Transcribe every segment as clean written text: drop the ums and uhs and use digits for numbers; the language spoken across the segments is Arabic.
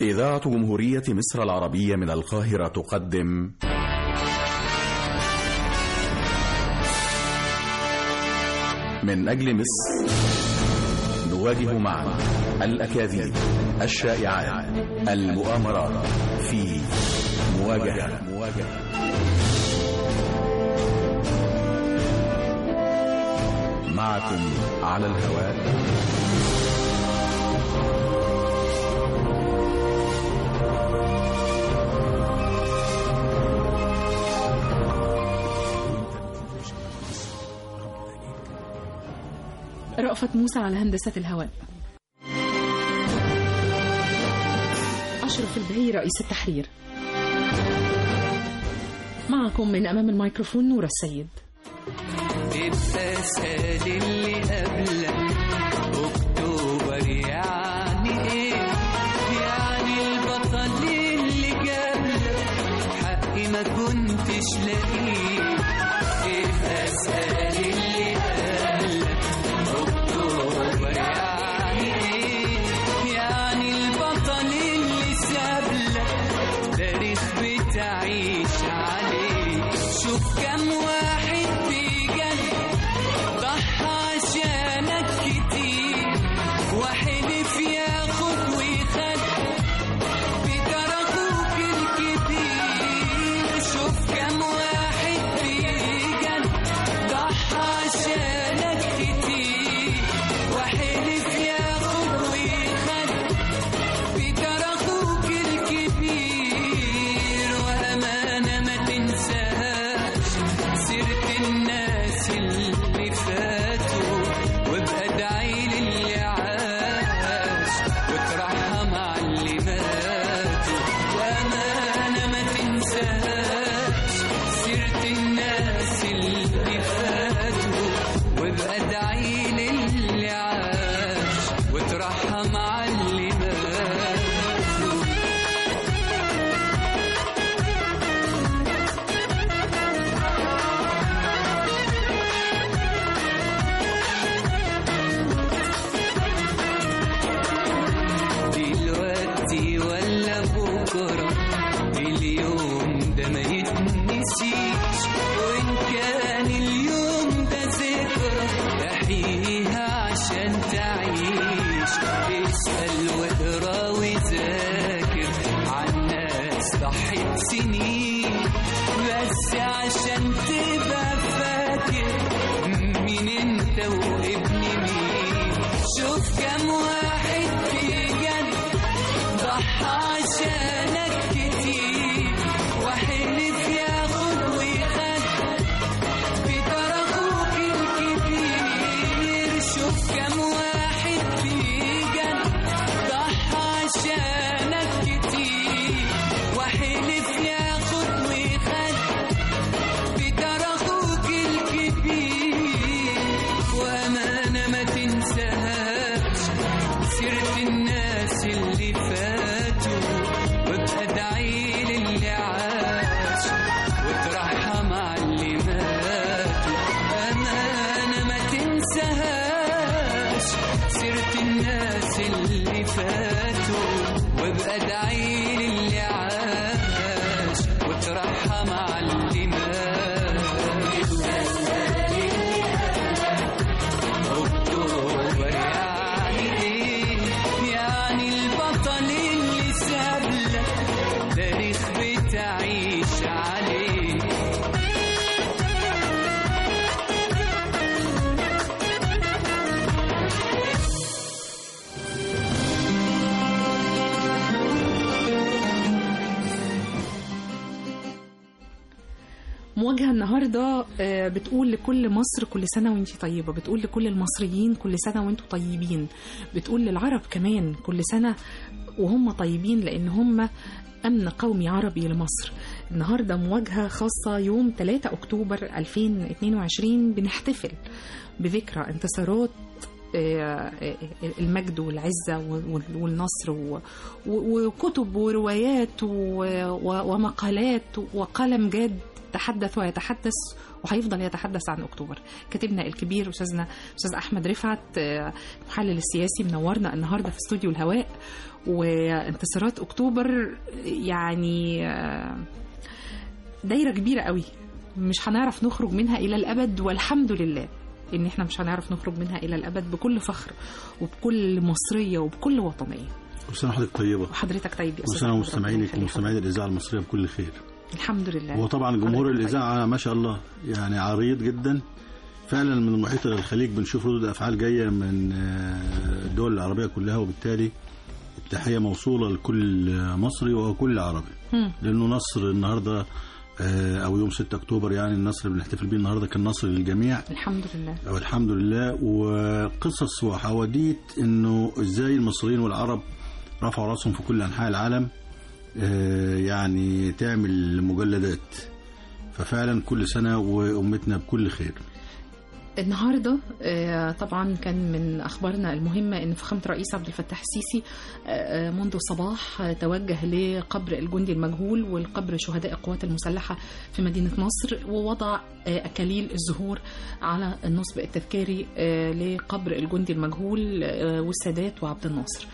إذاعة جمهورية مصر العربية من القاهرة تقدم من أجل مصر، نواجه معا الأكاذيب، الشائعات، المؤامرات في مواجهة. معكم على الهواء رأفت موسى على هندسة الهواء. أشرف البهي رئيس التحرير. معكم من أمام الميكروفون نورة السيد. الأسد اللي قبلك أكتوبر يعني إيه؟ يعني البطل اللي جابلك حقي ما كنتش لاقيه. الأسد اللي قبلك أكتوبر يعني إيه؟ يعني البطل اللي سابلك تاريخ بتعيش عليه. شوف كم واحد عشانك كتير وحلف ياخد ويخد بتركوك الكبير. شوف كم واحد بيجن ضحى عشانك كتير وحلف ياخد ويخد بتركوك الكبير. وأمانة ما تنساش سيرة الناس اللي فاتوا وابقى ادعي للي عاش وترحم على اللي ماتوا. وأمانة ما تنساش سيرة الناس اللي فاتوا وابقى ادعي للي عاش وترحم على اللي ماتوا. دلوقتي ولا بكرة اليوم ده ما يتنسيش، وإن كان اليوم ده ذكرى احييها عشان تعيش. اسأل واقرا وذاكر عن ناس ضحت سنين بس عشان تبقى فاكر مين انت وابن مين. شوف كم واحد بجد ضحى عشانك كتير وحلف ياخد ويخد بتركوك الكبير. شوف كم واحد بجد ضحى عشانك كتير وحلف ياخد ويخد بتركوك الكبير. وأمانة ما تنساش سيرة الناس اللي فاتوا وابقى ادعي للي عاش وترحم على اللي ماتوا. أمانة ما تنساش سيرة الناس اللي فاتوا وابقى ادعي للي عاش وترحم على اللي ماتوا. أكتوبر يعني إيه؟ يعني البطل اللي سابلك تاريخ بتعيش عليه. مواجهة النهاردة بتقول لكل مصر كل سنة وانتي طيبة، بتقول لكل المصريين كل سنة وانتوا طيبين، بتقول للعرب كمان كل سنة وهم طيبين لأن هم أمن قومي عربي لمصر. النهاردة مواجهة خاصة يوم 3 أكتوبر 2022 بنحتفل بذكرى انتصارات المجد والعزة والنصر وكتب وروايات ومقالات وقلم جاد تحدث ويتحدث وهيفضل يتحدث عن أكتوبر. كاتبنا الكبير أستاذ أحمد رفعت محلل السياسي منورنا النهاردة في استوديو الهواء. وانتصارات أكتوبر يعني دايرة كبيرة قوي، مش هنعرف نخرج منها إلى الأبد، والحمد لله إن إحنا مش هنعرف نخرج منها إلى الأبد، بكل فخر وبكل مصرية وبكل وطنية. وسنة حضرتك طيبة. وحضرتك طيب يا أستاذ. وسنة مستمعينك ومستمعين الإذاعة المصرية بكل خير. الحمد لله. وطبعا جمهور الإذاعة ما شاء الله يعني عريض جدا فعلا، من المحيط إلى الخليج بنشوف ردود أفعال جاية من الدول العربية كلها، وبالتالي التحية موصولة لكل مصري وكل عربي. لأنه نصر النهاردة أو يوم 6 أكتوبر يعني النصر اللي بنحتفل بيه النهاردة كان نصر للجميع الحمد لله. والحمد لله. وقصص وحواديت إنه إزاي المصريين والعرب رفعوا راسهم في كل أنحاء العالم يعني تعمل مجلدات. ففعلا كل سنة وأمتنا بكل خير. النهاردة طبعا كان من أخبارنا المهمة أن فخامة الرئيس عبد الفتاح السيسي منذ الصباح توجه لقبر الجندي المجهول والقبر شهداء القوات المسلحة في مدينة نصر، ووضع أكاليل الزهور على النصب التذكاري لقبر الجندي المجهول والسادات وعبد الناصر.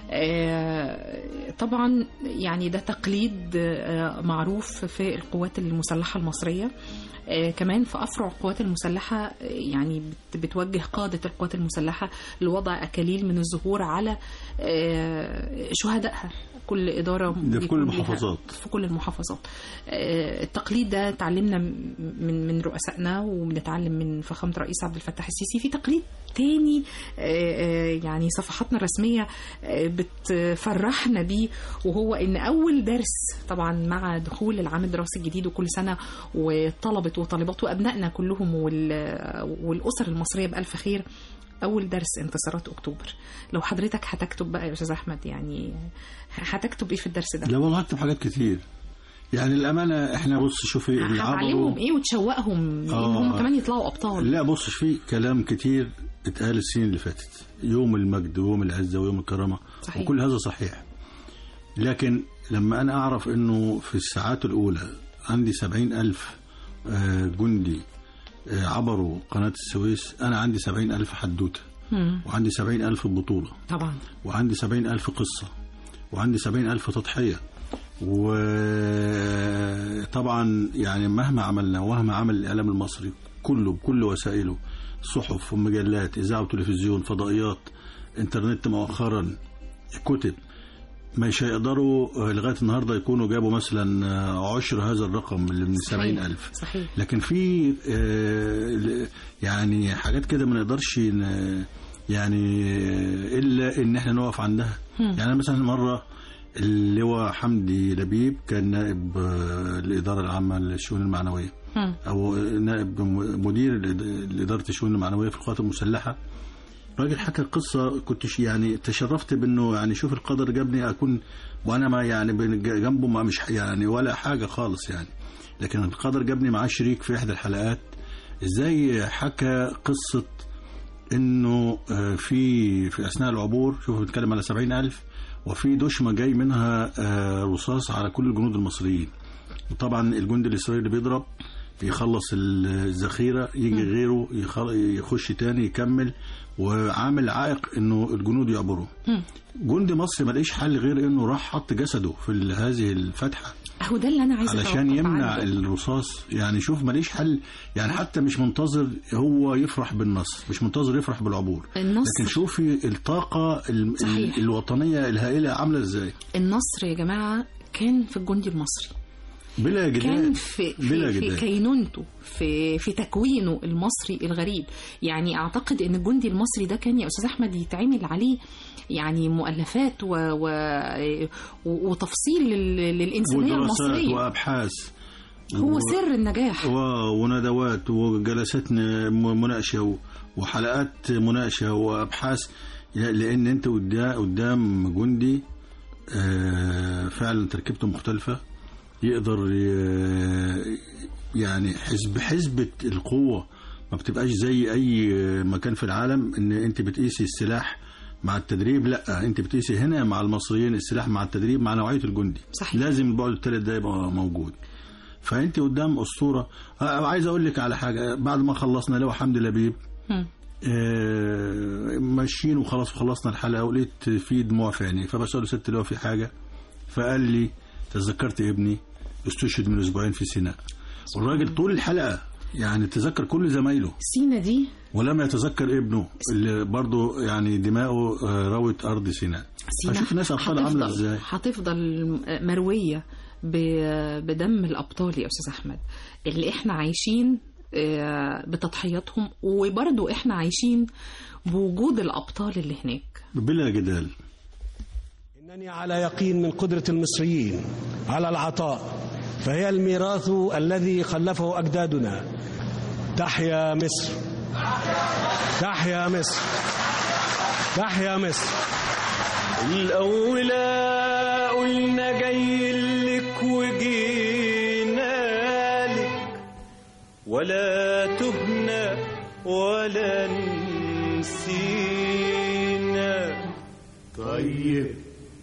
طبعا يعني ده تقليد معروف في القوات المسلحة المصرية. كمان في أفرع القوات المسلحة يعني بتوجه قادة القوات المسلحة لوضع أكاليل من الزهور على شهدائها. كل إدارة في كل المحافظات، في كل المحافظات. التقليد ده تعلمنا من رؤسائنا وبنتعلم من فخامة الرئيس عبد الفتاح السيسي. في تقليد تاني يعني صفحاتنا الرسمية بتفرحنا بيه، وهو إن أول درس طبعا مع دخول العام الدراسي الجديد وكل سنة وطلبة وطالبات وأبنائنا كلهم والأسر المصرية بألف خير، أول درس انتصارات أكتوبر. لو حضرتك هتكتب بقى يا أستاذ أحمد يعني هتكتب إيه في الدرس ده؟ لا والله هكتب حاجات كتير يعني الأمانة. إحنا بص شوفي هتعلمهم إيه وتشوقهم إن هم كمان يطلعوا أبطال. لا بص في كلام كتير اتقال السنين اللي فاتت، يوم المجد ويوم العزة ويوم الكرامة صحيح. وكل هذا صحيح، لكن لما أنا أعرف أنه في الساعات الأولى عندي 70,000 جندي عبروا قناة السويس، أنا عندي 70,000 حدوتة وعندي 70,000 بطولة طبعا، وعندي 70,000 قصة وعندي 70,000 تضحية. وطبعا يعني مهما عملنا ومهما عمل الإعلام المصري كله بكل وسائله، صحف ومجلات إذاعة وتلفزيون فضائيات إنترنت مؤخرا كتب، مش هيقدروا لغاية النهاردة يكونوا جابوا مثلا 10 هذا الرقم اللي من 70,000 صحيح. لكن في يعني حاجات كده ما نقدرش يعني إلا إن احنا نقف عندها. يعني مثلا مرة اللواء حمدي لبيب كان نائب الإدارة العامة للشؤون المعنوية أو نائب مدير لإدارة الشؤون المعنوية في القوات المسلحة. راجل حكى القصة كنت يعني تشرفت بأنه يعني شوف القدر جابني أكون وأنا ما يعني جنبه ما مش يعني ولا حاجة خالص يعني، لكن القدر جابني معاه شريك في إحدى الحلقات. إزاي حكى قصة إنه في أثناء العبور شوف بنتكلم على 70,000 وفي دشمة جاي منها رصاص على كل الجنود المصريين، وطبعا الجندي الإسرائيلي بيضرب يخلص الذخيرة يجي غيره يخش تاني يكمل، وعامل عائق انه الجنود يعبروا. جندي مصري ما لقيش حل غير انه راح حط جسده في هذه الفتحة اهو ده اللي انا عايزه علشان يمنع الرصاص. يعني شوف ما لقيش حل، يعني حتى مش منتظر هو يفرح بالنصر، مش منتظر يفرح بالعبور، لكن شوفي الطاقة الوطنية الهائلة عاملة ازاي. النصر يا جماعة كان في الجندي المصري بلا جدال، كان في كينونته في تكوينه المصري الغريب. يعني اعتقد ان الجندي المصري ده كان يا استاذ احمد يتعمل عليه يعني مؤلفات وتفصيل للإنسانية المصرية وأبحاث، هو سر النجاح وندوات وجلسات مناقشة وحلقات مناقشة وأبحاث، لأن أنت قدام جندي فعلا تركيبته مختلفة، يقدر يعني حسبة القوة ما بتبقاش زي أي مكان في العالم إن أنت بتقيسي السلاح مع التدريب. لا، انت بتقيسي هنا مع المصريين السلاح مع التدريب مع نوعية الجندي صحيح. لازم البعد الثالث ده يبقى موجود. فانت قدام اسطوره. عايز اقول لك على حاجه، بعد ما خلصنا لواء حمدي لبيب ماشيين وخلاص خلصنا الحلقه، ولقيت في دموع في عيني، فبساله ست لواء في حاجه، فقال لي تذكرت ابني استشهد من اسبوعين في سيناء. والراجل طول الحلقه يعني تذكر كل زمايله سينا دي، ولم يتذكر ابنه اللي برضه يعني دماؤه روت ارض سيناء. اشوف الناس اطفال عامله ازاي، هتفضل مرويه بدم الابطال يا استاذ احمد، اللي احنا عايشين بتضحياتهم، وبرضه احنا عايشين بوجود الابطال اللي هناك بلا جدال. إنني على يقين من قدرة المصريين على العطاء، فهي الميراث الذي خلفه أجدادنا. تحيا مصر، تحيا مصر، تحيا مصر. الأولى قلنا جاي لك وجينا لك، ولا تهنا ولا نسينا. طيب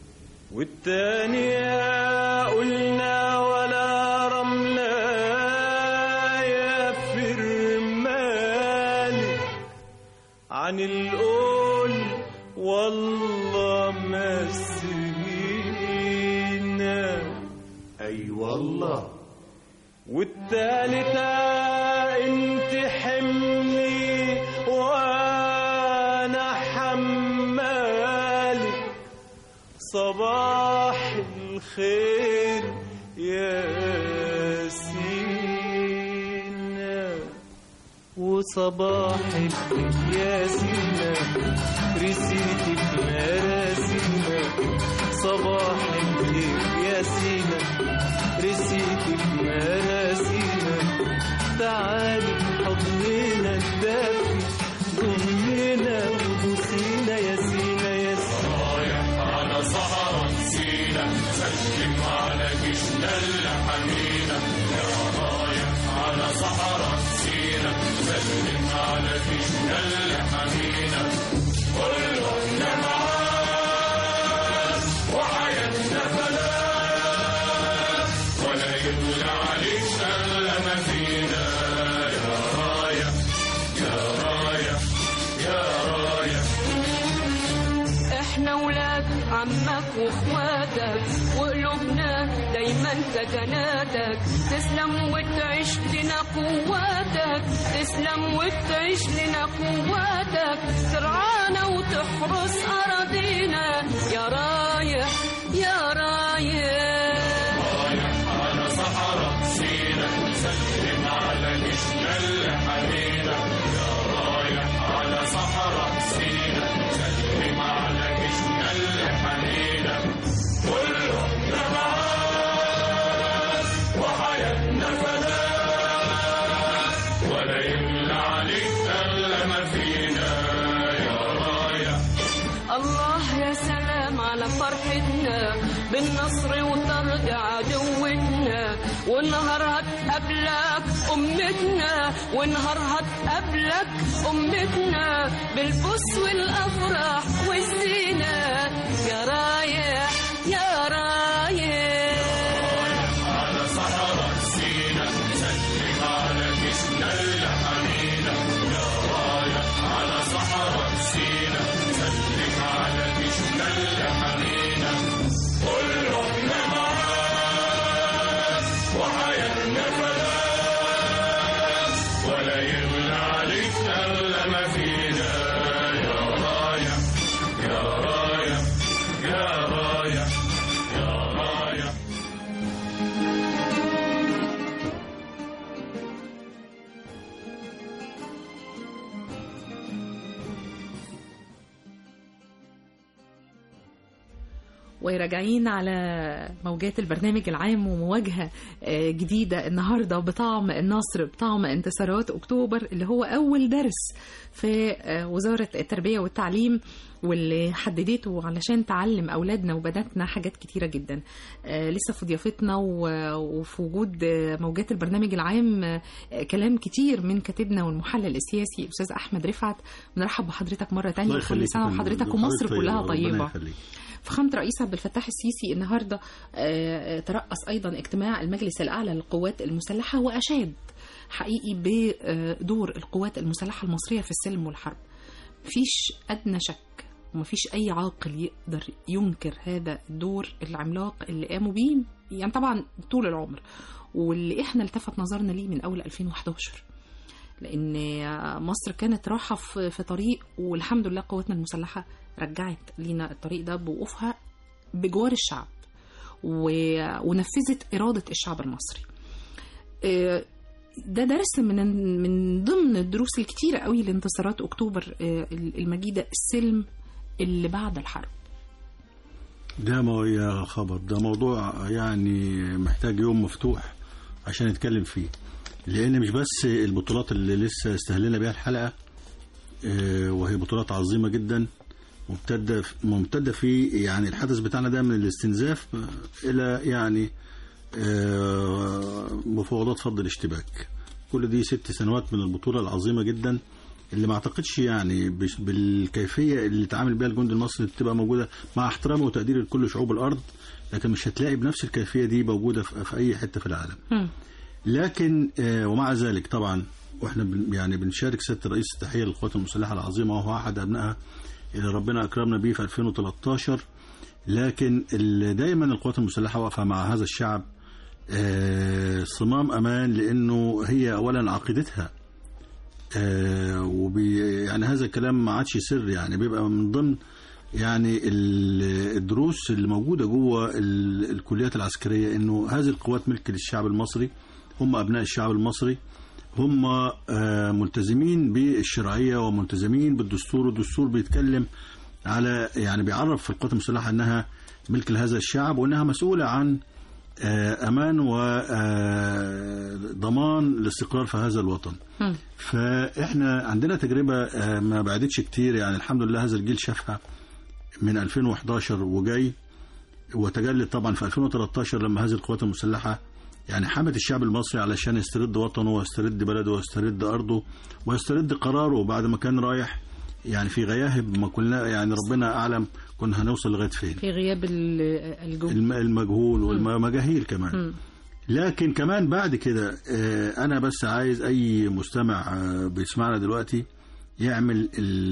والتانية قلنا ولا رملة يا فرمالي، عن القول والله ما سهينا. أي والله. والتالتة انت حملي وانا حمالي، صباح الخير يا سينا، وصباح الخير يا سينا، رسيتك مراسينا. صباح الخير يا سينا، رسيتك مراسينا. تعالي حضننا الدافي، ضمنا وبوسينا يا سينا يا سينا. رايح على صحراء سينا، سلم على جيشنا اللي حمينا. يا رايح على صحراء سينا، سلم على جيشنا اللي حمينا. كلنا معاك وحياتنا فلاح، ولا يدل عليك إلا ما فينا. يا رايح يا رايح يا رايح. احنا ولاد عمك واخواتك، وقلوبنا دايما سكناتك. تسلم وتعيش لنا قواتك، تسلم وتعيش لنا قواتك. ترعانا وتحرس أراضينا. يا رايح يا رايح. رايح على صحراء سينا، سلم على جيشنا اللي حمينا. يا رايح على صحراء سينا، سلم على جيشنا اللي حمينا. كلنا معاك وحياتنا فلاح، ولا يملى عليك إلا ما فينا. يا رايح. الله يا سلام على فرحتنا بالنصر وطرد عدوتنا. ونهار هتقابلك أمتنا، ونهار هتقابلك أمتنا، بالبوس والأفراح والزينة. يا رايح يا رايح. على صحراء سينا، سلم على جيشنا اللي حمينا. يا رايح على صحراء سينا، سلم على جيشنا اللي حمينا. كلنا معاك وحياتنا فلاح، ولا يغلى عليك إلا ما فينا. يا رايح يا رايح يا رايح يا رايح. وراجعين على موجات البرنامج العام، ومواجهة جديدة النهاردة بطعم النصر، بطعم انتصارات أكتوبر، اللي هو أول درس في وزارة التربية والتعليم واللي حددته علشان تعلم أولادنا وبناتنا حاجات كتيرة جدا. لسه في ضيافتنا وفي وجود موجات البرنامج العام كلام كتير من كاتبنا والمحلل السياسي الأستاذ أحمد رفعت. بنرحب بحضرتك مرة تانية، كل سنة وحضرتك ومصر كلها طيبة. فخامة الرئيس عبد الفتاح السيسي النهاردة ترأس أيضا اجتماع المجلس الأعلى للقوات المسلحة، وأشاد حقيقي بدور القوات المسلحة المصرية في السلم والحرب. مفيش أدنى شك ومفيش أي عاقل يقدر ينكر هذا الدور العملاق اللي قاموا بيه، يعني طبعا طول العمر، واللي احنا التفت نظرنا ليه من أول 2011، لأن مصر كانت راحة في طريق، والحمد لله قواتنا المسلحة رجعت لينا الطريق ده بوقوفها بجوار الشعب ونفذت إرادة الشعب المصري. ده درس من ضمن الدروس الكتيرة قوي لانتصارات أكتوبر المجيدة، السلم اللي بعد الحرب. ده يا خبر، ده موضوع يعني محتاج يوم مفتوح عشان نتكلم فيه، لأن مش بس البطولات اللي لسه استهلنا بها الحلقة، وهي بطولات عظيمة جدا ممتدة في يعني الحدث بتاعنا ده من الاستنزاف إلى يعني مفاوضات فض الاشتباك. كل دي 6 سنوات من البطولة العظيمة جدا اللي ما اعتقدش يعني بالكيفية اللي تعامل بها الجند المصري تبقى موجودة، مع احترامي وتقديري لكل شعوب الأرض، لكن مش هتلاقي بنفس الكيفية دي موجودة في أي حتة في العالم. لكن ومع ذلك طبعا واحنا يعني بنشارك سيادة الرئيس التحية للقوات المسلحة العظيمة، وهو أحد أبنائها اللي ربنا أكرمنا بيه في 2013. لكن دايما القوات المسلحة واقفة مع هذا الشعب صمام أمان، لأنه هي أولا عقيدتها، يعني هذا الكلام ما عادش سر، يعني بيبقى من ضمن يعني الدروس اللي موجودة جوه الكليات العسكرية، إنه هذه القوات ملك للشعب المصري، هم أبناء الشعب المصري، هم ملتزمين بالشرعية وملتزمين بالدستور، والدستور بيتكلم على يعني بيعرف في القوات المسلحة أنها ملك لهذا الشعب، وأنها مسؤولة عن أمان وضمان الاستقرار في هذا الوطن. فإحنا عندنا تجربة ما بعدتش كتير، يعني الحمد لله هذا الجيل شافها من 2011 وجاي، وتجلت طبعا في 2013 لما هذه القوات المسلحة يعني حمت الشعب المصري علشان يسترد وطنه ويسترد بلده ويسترد أرضه ويسترد قراره بعد ما كان رايح يعني في غياهب ما كنا يعني ربنا أعلم كنا هنوصل لغاية فين، في غياب المجهول والمجاهيل كمان. لكن كمان بعد كده أنا بس عايز أي مستمع بيسمعنا دلوقتي يعمل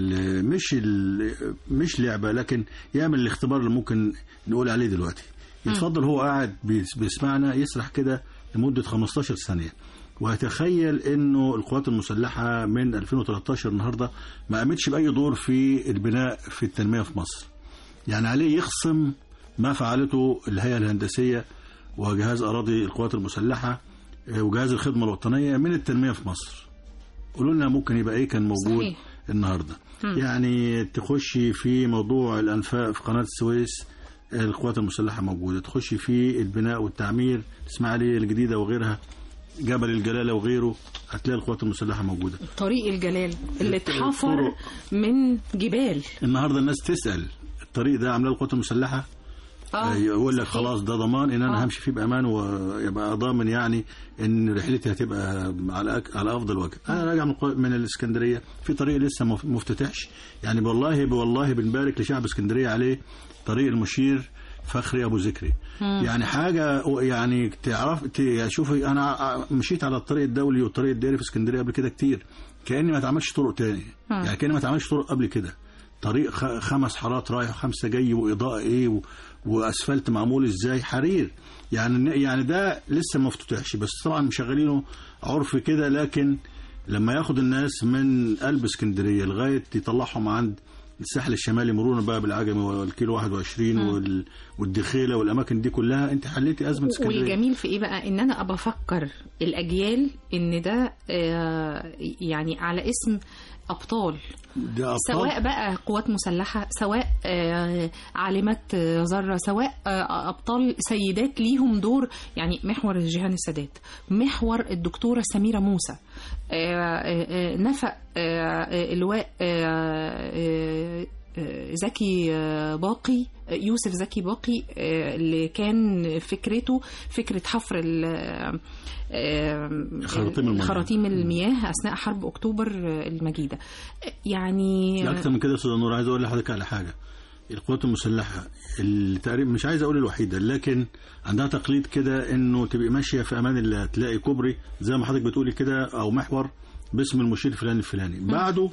مش لعبة، لكن يعمل الاختبار اللي ممكن نقول عليه دلوقتي. يتفضل هو قاعد بيسمعنا يسرح كده لمدة 15 ثانية ويتخيل انه القوات المسلحة من 2013 النهاردة ما قامتش بأي دور في البناء في التنمية في مصر. يعني عليه يخصم ما فعلته الهيئة الهندسية وجهاز أراضي القوات المسلحة وجهاز الخدمة الوطنية من التنمية في مصر. قولوا لنا ممكن يبقى ايه كان موجود صحيح النهاردة. يعني تخشي في موضوع الأنفاق في قناة السويس، القوات المسلحة موجودة. تخشي في البناء والتعمير الإسماعيلية الجديدة وغيرها، جبل الجلالة وغيره، هتلاقي القوات المسلحة موجودة. طريق الجلال اللي اتحفر من جبال، النهاردة الناس تسأل الطريق ده عاملاه القوات المسلحة، يقول لك خلاص ده ضمان ان انا همشي فيه بامان ويبقى ضامن يعني ان رحلتي هتبقى على افضل وجه. انا راجع من الاسكندريه في طريق لسه ما افتتحش، يعني والله بنبارك لشعب اسكندريه عليه، طريق المشير فخري ابو ذكري. يعني حاجه يعني تعرف شوفي انا مشيت على الطريق الدولي والطريق الدائري في اسكندريه قبل كده كتير، كاني ما اتعملش طرق تاني، يعني كاني ما اتعملش طرق قبل كده. طريق 5 حارات رايح و5 جاي، واضاءه ايه واسفلت معمول ازاي، حرير. يعني ده لسه ما افتتحش، بس طبعا مشغلينه عرف كده. لكن لما ياخد الناس من قلب اسكندريه لغايه يطلعهم عند الساحل الشمالي، مرونه بقى بالعجمي والكيلو 21 والدخيله والاماكن دي كلها، انت حليتي ازمه اسكندريه. والجميل في ايه بقى ان انا ابقى افكر الاجيال ان ده يعني على اسم أبطال، سواء بقى قوات مسلحة، سواء عالمات ذرة، سواء أبطال سيدات ليهم دور. يعني محور جيهان السادات، محور الدكتورة سميرة موسى، نفق اللواء زكي باقي، يوسف زكي باقي، اللي كان فكرته فكرة حفر خراطيم المياه أثناء حرب أكتوبر المجيدة. يعني أكثر من كده يا أستاذ نور، عايز أقول لحضرتك على حاجة. القوات المسلحة اللي تقريبا مش عايز أقول الوحيدة، لكن عندها تقليد كده إنه تبقى ماشية في أمان الله، تلاقي كوبري زي ما حضرتك بتقولي كده أو محور باسم المشير فلان الفلاني، بعده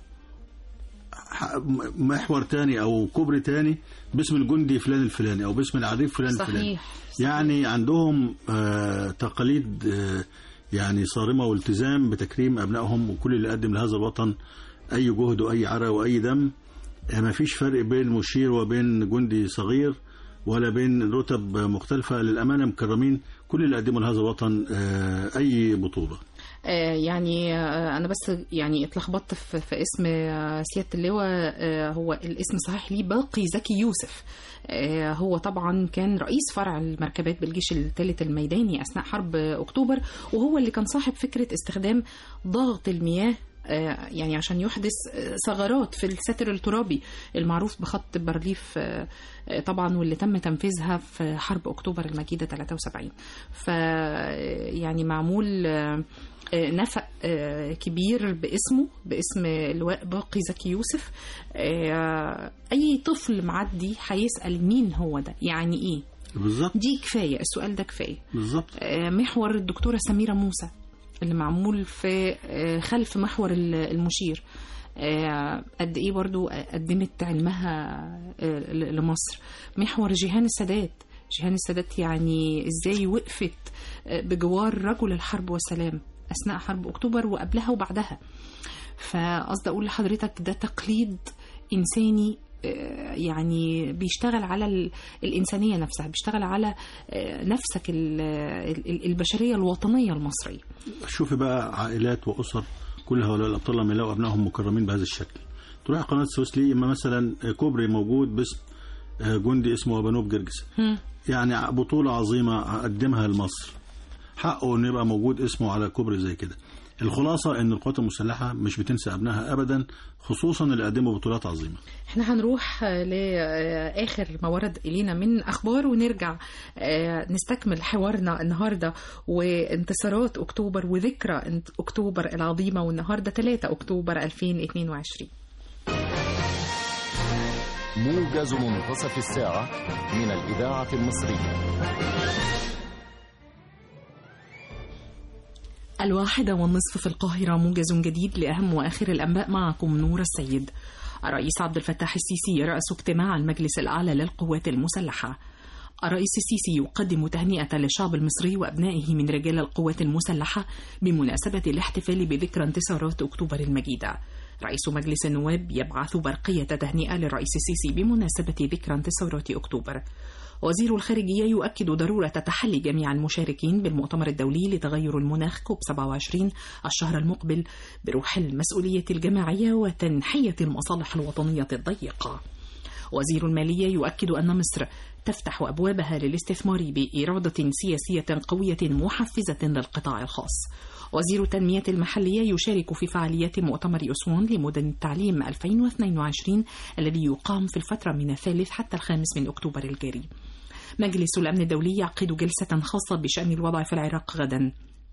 محور تاني أو كوبري تاني باسم الجندي فلان الفلاني أو باسم العريف فلان الفلاني. يعني عندهم تقاليد يعني صارمة والتزام بتكريم أبنائهم، وكل اللي قدم لهذا الوطن أي جهد وأي عرق وأي دم. ما فيش فرق بين مشير وبين جندي صغير ولا بين رتب مختلفة، للأمانة مكرمين كل اللي قدموا لهذا الوطن أي بطولة. يعني أنا بس يعني اتلخبطت في اسم سيادة اللواء، هو الاسم صحيح ليه باقي زكي يوسف. هو طبعا كان رئيس فرع المركبات بالجيش الثالث الميداني أثناء حرب أكتوبر، وهو اللي كان صاحب فكرة استخدام ضغط المياه يعني عشان يحدث ثغرات في الساتر الترابي المعروف بخط بارليف طبعا، واللي تم تنفيذها في حرب أكتوبر المجيدة 73. يعني معمول نفق كبير باسم اللواء باقي زكي يوسف. أي طفل معدي هيسأل مين هو ده، يعني إيه بالظبط؟ دي كفاية، السؤال ده كفاية بالظبط. محور الدكتورة سميرة موسى اللي معمول في خلف محور المشير، قد ايه برضو قدمت علمها لمصر. محور جيهان السادات يعني ازاي وقفت بجوار رجل الحرب والسلام اثناء حرب اكتوبر وقبلها وبعدها. فقصد اقول لحضرتك ده تقليد انساني، يعني بيشتغل على الإنسانية نفسها، بيشتغل على نفسك البشرية الوطنية المصرية. شوفي بقى عائلات وأسر كل هؤلاء الأبطال لما يلاقوا أبنائهم مكرمين بهذا الشكل. تروح قناة السويس ليه إما مثلا كوبري موجود باسم جندي اسمه بنوب جرجس، يعني بطولة عظيمة قدمها لمصر، حقه إنه يبقى موجود اسمه على كوبري زي كده. الخلاصة ان القوات المسلحة مش بتنسى ابنائها ابدا، خصوصا اللي قدموا بطولات عظيمة. احنا هنروح لاخر ما ورد الينا من اخبار ونرجع نستكمل حوارنا النهاردة وانتصارات اكتوبر وذكرى اكتوبر العظيمة، والنهاردة 3 اكتوبر 2022. موجز منتصف الساعة من الإذاعة المصرية. 1:30 في القاهرة، موجز جديد لأهم وآخر الأنباء، معكم نور السيد. الرئيس عبد الفتاح السيسي يرأس اجتماع المجلس الأعلى للقوات المسلحة. الرئيس السيسي يقدم تهنئة للشعب المصري وأبنائه من رجال القوات المسلحة بمناسبة الاحتفال بذكرى انتصارات أكتوبر المجيدة. رئيس مجلس النواب يبعث برقية تهنئة للرئيس السيسي بمناسبة ذكرى انتصارات أكتوبر. وزير الخارجية يؤكد ضرورة تحلي جميع المشاركين بالمؤتمر الدولي لتغير المناخ كوب 27 الشهر المقبل بروح المسؤولية الجماعية وتنحية المصالح الوطنية الضيقة. وزير المالية يؤكد أن مصر تفتح أبوابها للاستثمار بإرادة سياسية قوية محفزة للقطاع الخاص. وزير التنمية المحلية يشارك في فعاليات مؤتمر أسوان لمدن التعليم 2022 الذي يقام في الفترة من 3 حتى 5 من أكتوبر الجاري. مجلس الأمن الدولي يعقد جلسة خاصة بشأن الوضع في العراق غدا.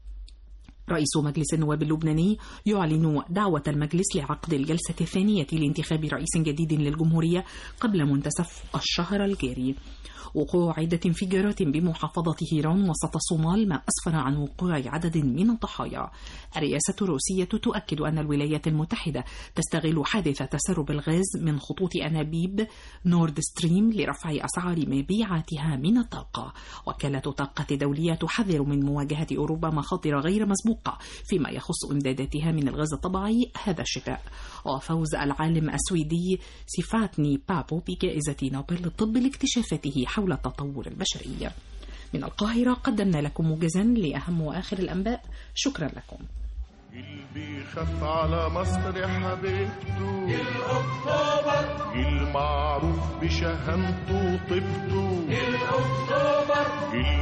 رئيس مجلس النواب اللبناني يعلن دعوة المجلس لعقد الجلسة الثانية لانتخاب رئيس جديد للجمهورية قبل منتصف الشهر الجاري. وقوع عدة انفجارات بمحافظة هيران وسط الصومال ما أسفر عن وقوع عدد من الضحايا. الرئاسة الروسية تؤكد أن الولايات المتحدة تستغل حادث تسرب الغاز من خطوط أنابيب نورد ستريم لرفع أسعار مبيعاتها من الطاقة. وكالة طاقة دولية تحذر من مواجهة أوروبا مخاطر غير مسبوقة فيما يخص إمداداتها من الغاز الطبيعي هذا الشتاء. وفوز العالم السويدي سيفاتني بابو بجائزة نوبل للطب لاكتشافاته حول التطور البشري. من القاهرة قدمنا لكم موجزا لأهم وآخر الأنباء. شكرا لكم. اللي بيخاف على مصر حبيبته الأكتوبر، المعروف بشهامته وطيبته الأكتوبر، اللي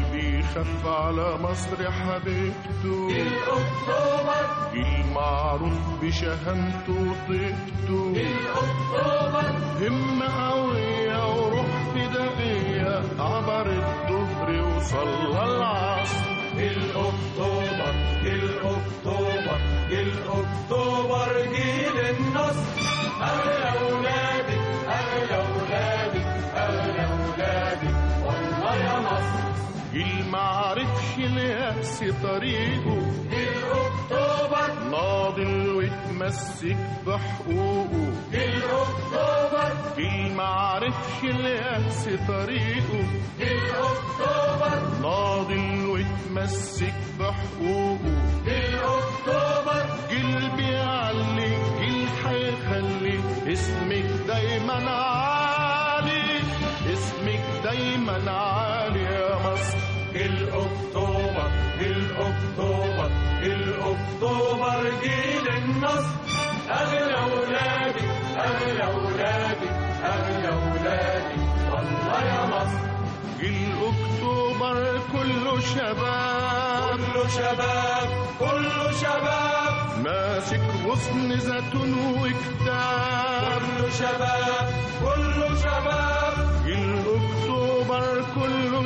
خف على مصر حبيبته جيل أكتوبر جيل معروف بشهامته وطيبته جيل أكتوبر همة قوية وروح فدائية عبر الظهر وصلى العصر جيل أكتوبر جيل أكتوبر جيل أكتوبر جيل النصر أغلى أولادي أغلى أولادي أغلى أولادي والله يا مصر جيل معرفش اليأس طريقه جيل أكتوبر ناضل ويتمسك بحقوقه جيل أكتوبر جيل معرفش اليأس طريقه جيل أكتوبر ناضل ويتمسك بحقوقه جيل أكتوبر جيل بيعلي جيل حيخلي اسمك دايما عالي اسمك دايما عالي يا مصر جيل أكتوبر جيل أكتوبر جيل أكتوبر جيل النصر أغلى أولادي أغلى أولادي أغلى أولادي والله يا مصر جيل أكتوبر كله شباب كله شباب كله شباب ماسك غصن زيتون وكتاب كله شباب كله شباب جيل أكتوبر كله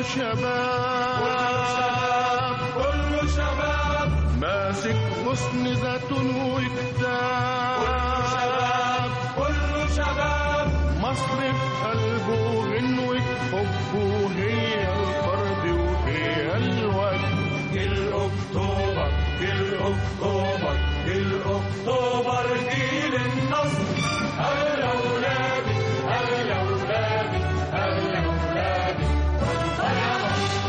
شباب كله شباب ماسك غصن زيتون وكتاب كله شباب كله شباب مصر في قلبه غنوة حبه هي الفرد وهي الوجه جيل أكتوبر جيل أكتوبر جيل أكتوبر جيل النصر أغلى أولادي أغلى أولادي أغلى أولادي والله يا مصر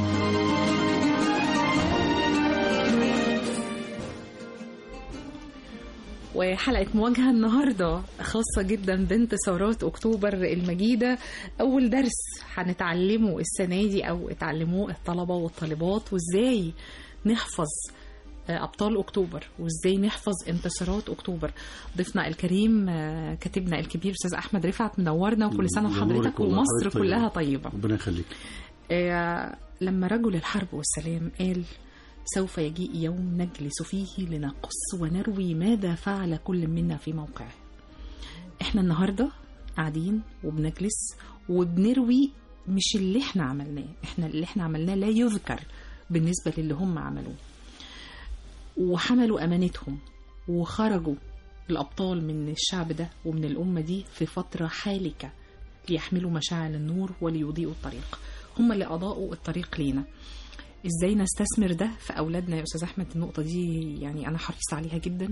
وحلقة مواجهة النهاردة خاصة جدا بانتصارات أكتوبر المجيدة. أول درس هنتعلمه السنة دي أو اتعلموه الطلبة والطالبات، وإزاي نحفظ أبطال أكتوبر وإزاي نحفظ انتصارات أكتوبر. ضيفنا الكريم كاتبنا الكبير أستاذ أحمد رفعت منورنا، وكل سنة وحضرتك ومصر كلها طيبة. ربنا يخليك. لما رجل الحرب والسلام قال سوف يجيء يوم نجلس فيه لنقص ونروي ماذا فعل كل منا في موقعه. احنا النهاردة قاعدين وبنجلس وبنروي مش اللي احنا عملناه، احنا اللي احنا عملناه لا يذكر بالنسبة للي هم عملوه، وحملوا أمانتهم وخرجوا الأبطال من الشعب ده ومن الأمة دي في فترة حالكة ليحملوا مشاعل النور وليضيئوا الطريق. هم اللي أضاءوا الطريق لينا. ازاي نستثمر ده في أولادنا يا أستاذ أحمد؟ النقطة دي يعني أنا حريص عليها جدا.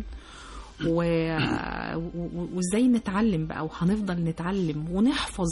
وازاي نتعلم بقى، وهنفضل نتعلم ونحفظ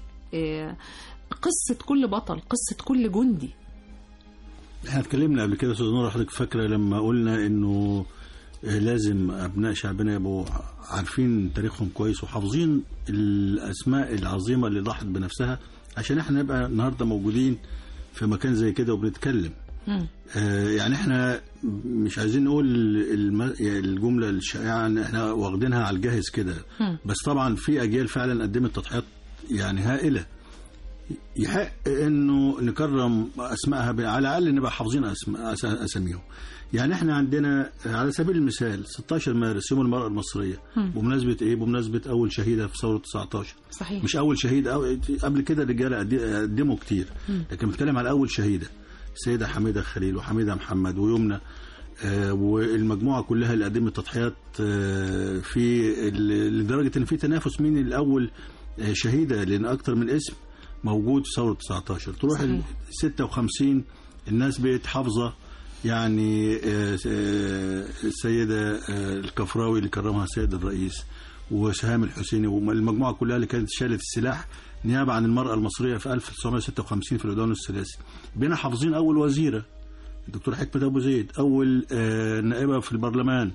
قصة كل بطل، قصة كل جندي. احنا اتكلمنا قبل كده يا أستاذ نور، حضرتك فاكرة لما قلنا إنه لازم أبناء شعبنا يبقوا عارفين تاريخهم كويس وحافظين الأسماء العظيمة اللي ضحت بنفسها عشان احنا نبقى النهاردة موجودين في مكان زي كده وبنتكلم. يعني احنا مش عايزين نقول الجملة الشائعة ان احنا واخدينها على الجاهز كده، بس طبعا في اجيال فعلا قدمت تضحيات يعني هائلة، يحق انه نكرم اسمائها، على الاقل نبقى حافظين اساميهم. يعني احنا عندنا على سبيل المثال 16 مارس يوم المرأة المصرية، بمناسبة ايه؟ بمناسبة اول شهيدة في ثورة 19. صحيح. مش اول شهيدة، قبل كده الرجالة قدموا كتير، لكن بنتكلم على اول شهيدة السيدة حميدة خليل وحميدة محمد ويمنى، والمجموعة كلها اللي قدمت تضحيات في لدرجة ان في تنافس مين الاول شهيدة، لان اكتر من اسم موجود في ثورة 19. تروح ال 56 الناس بقت حافظة، يعني السيدة الكفراوي اللي كرمها السيد الرئيس، وسهام الحسيني، والمجموعة كلها اللي كانت شالت السلاح نيابة عن المرأة المصرية في 1956 في العدوان الثلاثي. بينا حافظين أول وزيرة الدكتور حكمة أبو زيد، أول نائبة في البرلمان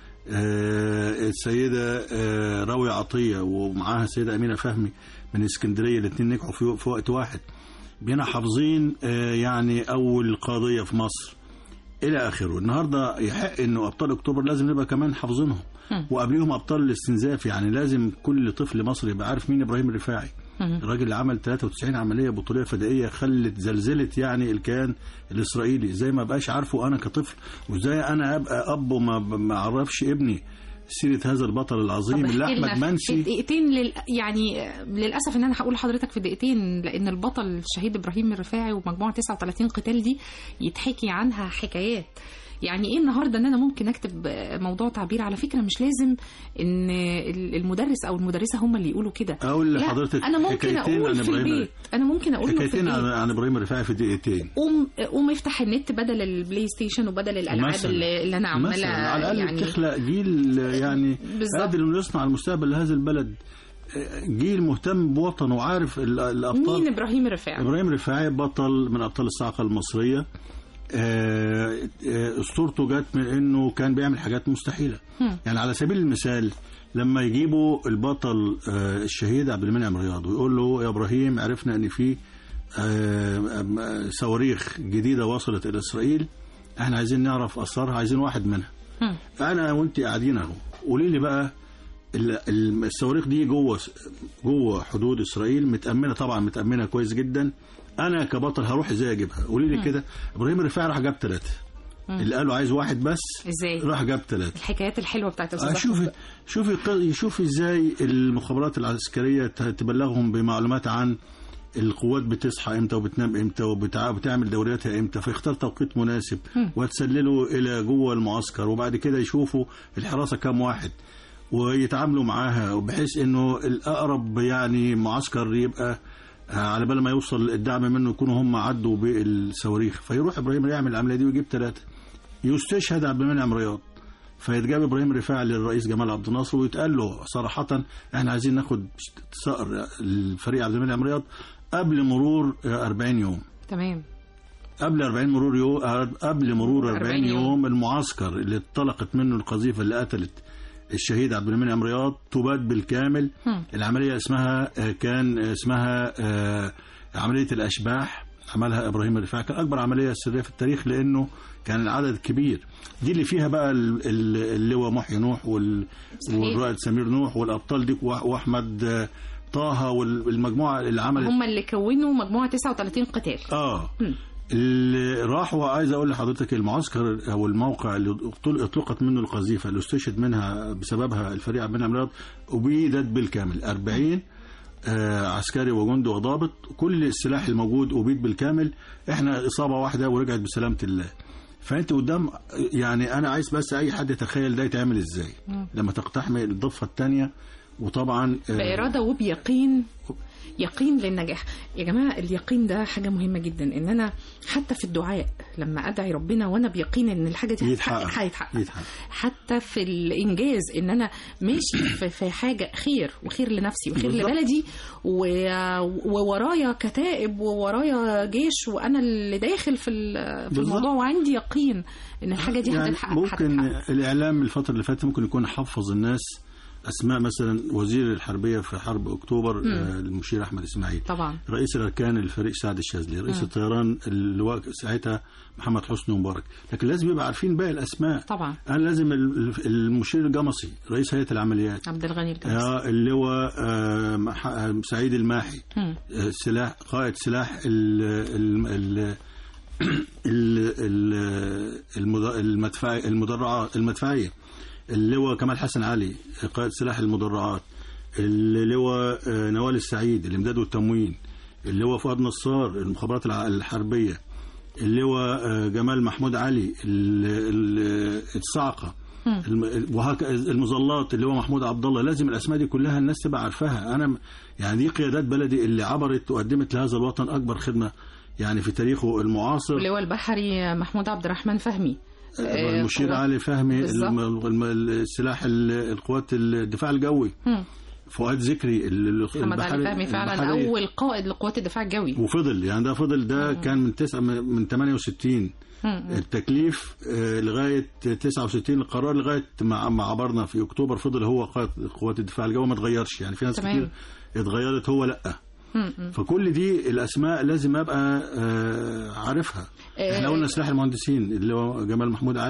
السيدة راوية عطية، ومعاها السيدة أمينة فهمي من اسكندرية، الاثنين نجحوا في وقت واحد. بينا حافظين يعني أول قاضية في مصر إلى آخره. النهاردة يحق إنه أبطال أكتوبر لازم نبقى كمان حافظينهم، وقبليهم أبطال الاستنزاف. يعني لازم كل طفل مصري يبقى عارف مين إبراهيم الرفاعي، الراجل اللي عمل 93 عمليه بطوليه فدائيه زلزلت يعني الكيان الاسرائيلي. ازاي ما بقاش عارفه انا كطفل، وازاي انا ابقى اب وما اعرفش ابني سيره هذا البطل العظيم اللي احمد منسي. في دقيقتين يعني للاسف ان انا هقول لحضرتك في دقيقتين، لان البطل الشهيد ابراهيم الرفاعي ومجموعه 39 قتال دي يتحكي عنها حكايات. يعني ايه النهارده ان انا ممكن اكتب موضوع تعبير؟ على فكره مش لازم ان المدرس او المدرسه هم اللي يقولوا كده. اقول لحضرتك انا ممكن اقول في البيت، انا ممكن اقول حكايتين عن ابراهيم الرفاعي في دقيقتين. قوم افتح النت بدل البلاي ستيشن وبدل الالعاب اللي انا عماله، على الاقل يعني بتخلق جيل يعني قادر انه يصنع المستقبل لهذا البلد، جيل مهتم بوطنه وعارف الابطال. مين ابراهيم الرفاعي؟ ابراهيم الرفاعي بطل من ابطال الصاعقه المصريه. اسطورته جت من انه كان بيعمل حاجات مستحيله. يعني على سبيل المثال لما يجيبوا البطل الشهيد عبد المنعم رياض ويقول له يا ابراهيم عرفنا ان في صواريخ جديده وصلت الى اسرائيل، احنا عايزين نعرف اسرارها، عايزين واحد منها. انا وانت قاعدين اهو، قولي لي بقى الصواريخ دي جوه حدود اسرائيل متامنه، طبعا متامنه كويس جدا. انا كبطل هروح ازاي اجيبها؟ قولي لي كده. ابراهيم الرفاعي راح جاب 3، اللي قالوا عايز واحد بس ازاي راح جاب 3. الحكايات الحلوه بتاعت استاذ شوفي ازاي المخابرات العسكريه تبلغهم بمعلومات عن القوات بتصحى امتى وبتنام امتى وبتعمل دورياتها امتى، فيختار توقيت مناسب وتسلله الى جوه المعسكر، وبعد كده يشوفوا الحراسه كام واحد ويتعاملوا معاها، وبحيث انه الاقرب يعني معسكر يبقى على بال ما يوصل الدعم منه يكونوا هم عدوا بالصواريخ. فيروح ابراهيم يعمل العمليه دي ويجيب 3. يستشهد عبد المنعم رياض، فيتجاب ابراهيم الرفاعي للرئيس جمال عبد الناصر ويتقال له صراحه احنا عايزين ناخد صقر الفريق عبد المنعم رياض قبل مرور 40 يوم. تمام. قبل مرور 40 يوم المعسكر اللي انطلقت منه القذيفه اللي قتلت الشهيد عبد المنعم رياض تباد بالكامل. العمليه كان اسمها عمليه الاشباح، عملها ابراهيم الرفاعي، كان اكبر عمليه سريه في التاريخ لانه كان العدد كبير. دي اللي فيها بقى اللواء محي نوح والرائد سمير نوح والابطال دي واحمد طه والمجموعه اللي عملت، هم اللي كونوا مجموعه 39 قتال. اللي راحوا. عايز اقول لحضرتك المعسكر او الموقع اللي اطلقت منه القذيفه اللي استشهد منها بسببها الفريق عبد المنعم رياض أبيدت بالكامل. 40 عسكري وجندي وضابط، كل السلاح الموجود أبيد بالكامل. احنا اصابه واحده ورجعت بسلامه الله. فانت قدام يعني انا عايز بس اي حد يتخيل ده يتعمل ازاي لما تقتحمي الضفه الثانيه، وطبعا بإرادة وبيقين، يقين للنجاح. يا جماعة اليقين ده حاجة مهمة جدا، ان انا حتى في الدعاء لما ادعي ربنا وانا بيقين ان الحاجة دي هيتحقق. حتى في الانجاز ان انا ماشي في حاجة خير، وخير لنفسي وخير لبلدي، وورايا كتائب وورايا جيش، وانا اللي داخل في الموضوع وعندي يقين ان الحاجة دي هتتحقق. ممكن الاعلام الفترة اللي فاتت ممكن يكون حفظ الناس اسماء مثلا وزير الحربيه في حرب اكتوبر المشير احمد اسماعيل، طبعا رئيس الاركان الفريق سعد الشاذلي، رئيس الطيران اللواء ساعتها محمد حسني مبارك. لكن لازم يبقى عارفين باقي الاسماء. طبعا انا لازم المشير الجمصي رئيس هيئه العمليات عبد الغني الجمصي، اللواء سعيد الماحي قائد سلاح المدفعيه، اللواء كمال حسن علي قائد سلاح المدرعات، اللواء نوال السعيد الامداد والتموين، اللواء فؤاد نصار المخابرات الحربيه، اللواء جمال محمود علي الصاعقه، وهكذا المظلات اللواء محمود عبد الله. لازم الاسماء دي كلها الناس تبقى عارفاها. انا يعني دي قيادات بلدي اللي عبرت وقدمت لهذا الوطن اكبر خدمه يعني في تاريخه المعاصر. اللواء البحري محمود عبد الرحمن فهمي، المشير علي فهمي السلاح القوات الدفاع الجوي، فؤاد ذكري محمد علي فهمي فعلا اول قائد لقوات الدفاع الجوي، وفضل يعني ده فضل ده كان من 68 التكليف لغايه 69 القرار لغايه ما عبرنا في اكتوبر، فضل هو قائد قوات الدفاع الجوي ما اتغيرش. يعني في ناس كتير اتغيرت هو لا. فكل دي الاسماء لازم ابقى عارفها. احنا قلنا سلاح المهندسين اللي هو جمال محمود علي،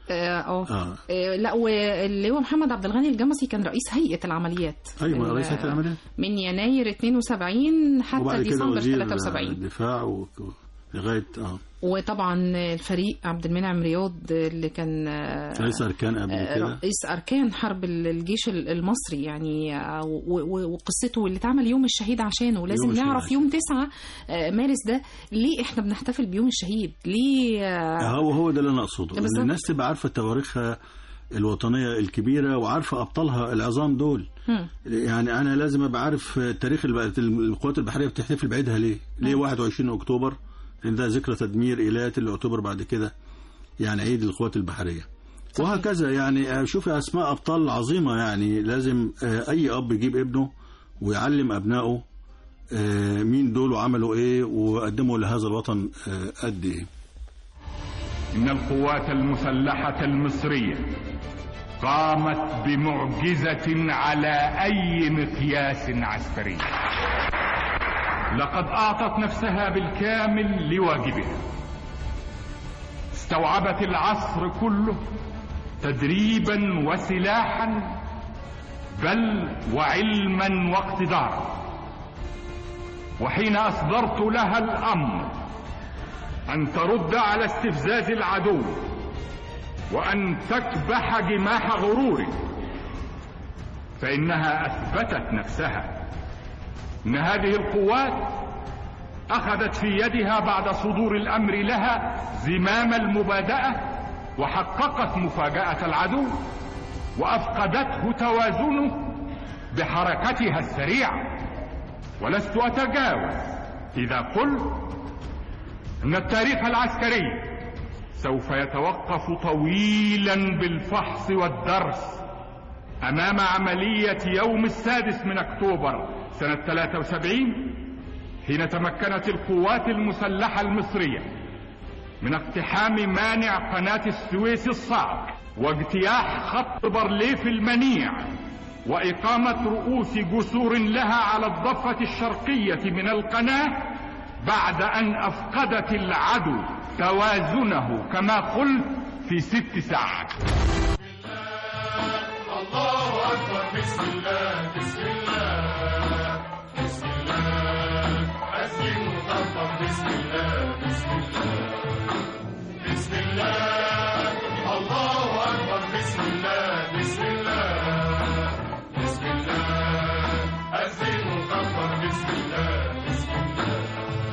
لا، واللي هو محمد عبد الغني الجمسي كان رئيس هيئة العمليات. ايوه رئيس هيئة العمليات من يناير 72 حتى ديسمبر 73 الدفاع لغايه وطبعا الفريق عبد المنعم رياض اللي كان رئيس اركان قبل كده، رئيس اركان حرب الجيش المصري يعني، وقصته اللي اتعمل يوم الشهيد عشانه. لازم نعرف يوم 9 مارس ده ليه احنا بنحتفل بيوم الشهيد، ليه هو ده اللي انا اقصده، ان الناس تبقى عارفه تواريخها الوطنيه الكبيره وعارفه ابطالها العظام دول. يعني انا لازم ابقى عارف تاريخ القوات البحريه بتحتفل بعيدها ليه 21 اكتوبر، لأن ده ذكرى تدمير إيلات اللي اعتبر بعد كده يعني عيد القوات البحرية. صحيح. وهكذا يعني شوف أسماء أبطال عظيمة، يعني لازم أي أب يجيب ابنه ويعلم أبنائه مين دول وعملوا إيه وقدموا لهذا الوطن قد إيه. إن القوات المسلحة المصرية قامت بمعجزة على أي مقياس عسكري. لقد أعطت نفسها بالكامل لواجبها، استوعبت العصر كله تدريبا وسلاحا بل وعلما واقتدارا. وحين أصدرت لها الأمر أن ترد على استفزاز العدو وأن تكبح جماح غروره، فإنها أثبتت نفسها. إن هذه القوات أخذت في يدها بعد صدور الأمر لها زمام المبادئة، وحققت مفاجأة العدو وأفقدته توازنه بحركتها السريعة. ولست أتجاوز إذا قلت أن التاريخ العسكري سوف يتوقف طويلا بالفحص والدرس أمام عملية يوم 6 أكتوبر سنة 73، حين تمكنت القوات المسلحة المصرية من اقتحام مانع قناة السويس الصعب واجتياح خط بارليف المنيع وإقامة رؤوس جسور لها على الضفة الشرقية من القناة، بعد أن أفقدت العدو توازنه كما قلت في 6 ساعات. الله أكبر. بسم الله بسم الله بسم الله، أسلم وطبق. بسم الله بسم الله بسم الله، الله أكبر. بسم الله بسم الله بسم الله، أسلم وطبق. بسم الله بسم الله،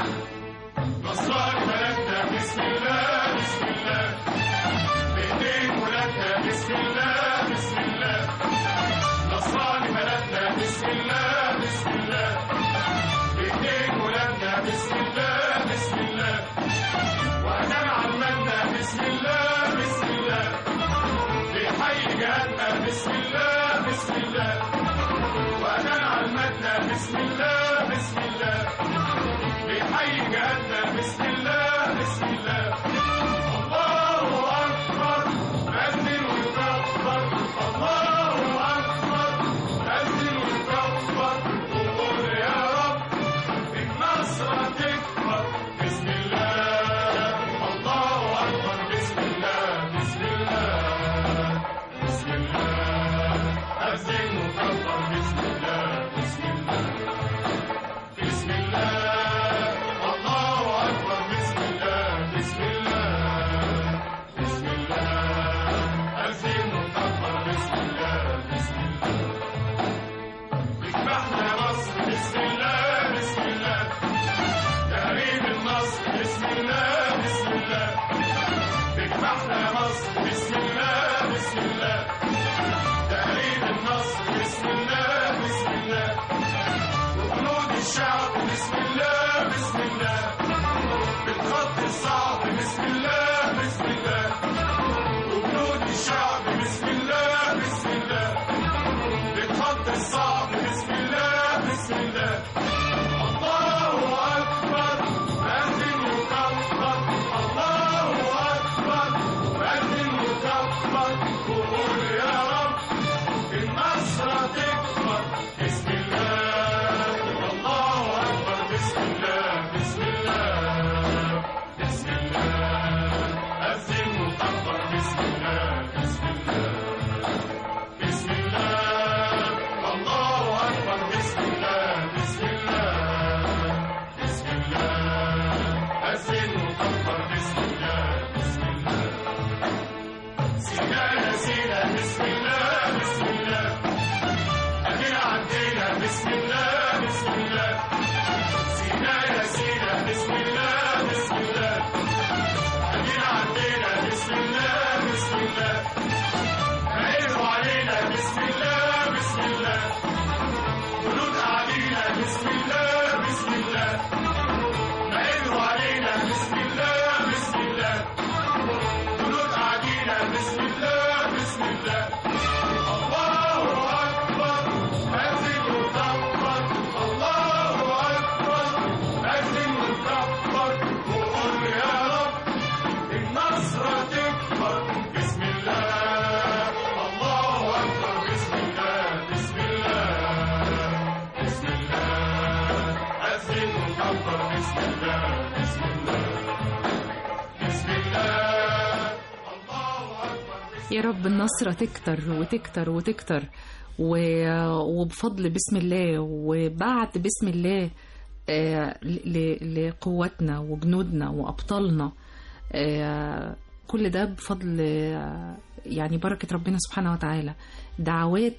نصران بلدنا. بسم الله بسم الله، بإيدين ولادنا. بسم الله بسم الله، نصران بلدنا. بسم الله بسم الله، بإيدين ولادنا. بسم الله بسم الله، وأدام عملنا. بسم الله بسم الله، بحي جهادنا. بسم الله بسم الله، وأدام عملنا. بسم الله بسم الله، بحي جهادنا. بسم الله بسم الله، الله أكبر. أذن وكبر، الله أكبر. أذن وكبر، وقول يا رب النصر تكبر. بسم الله، الله أكبر. بسم الله بسم الله بسم الله، أذن وكبر. بسم الله بسم الله بسم الله، الله أكبر. بسم الله بسم الله بسم الله، أذن وكبر. بسم الله بسم الله، اذبحنا مصر. بسم الله بسم الله، تهريب النصر. بسم الله بسم الله، اذبحنا مصر. بسم الله بسم الله، تهريب النصر. بسم الله بسم الله، وجنود الشعب. بسم الله بسم الله، بالخط الصعب. بسم الله بسم الله، وجنود الشعب. بسم الله بسم الله، بالخط الصعب. بسم الله بسم الله، الله أكبر. أذن وكبر، الله أكبر. أذن وكبر، وقول يا رب النصر تكبر. بسم الله، الله أكبر. بسم الله بسم الله بسم الله، أذن وكبر. بسم الله يا رب النصرة تكتر وتكتر وتكتر، وبفضل بسم الله وبعد بسم الله لقواتنا وجنودنا وأبطالنا، كل ده بفضل يعني بركة ربنا سبحانه وتعالى. دعوات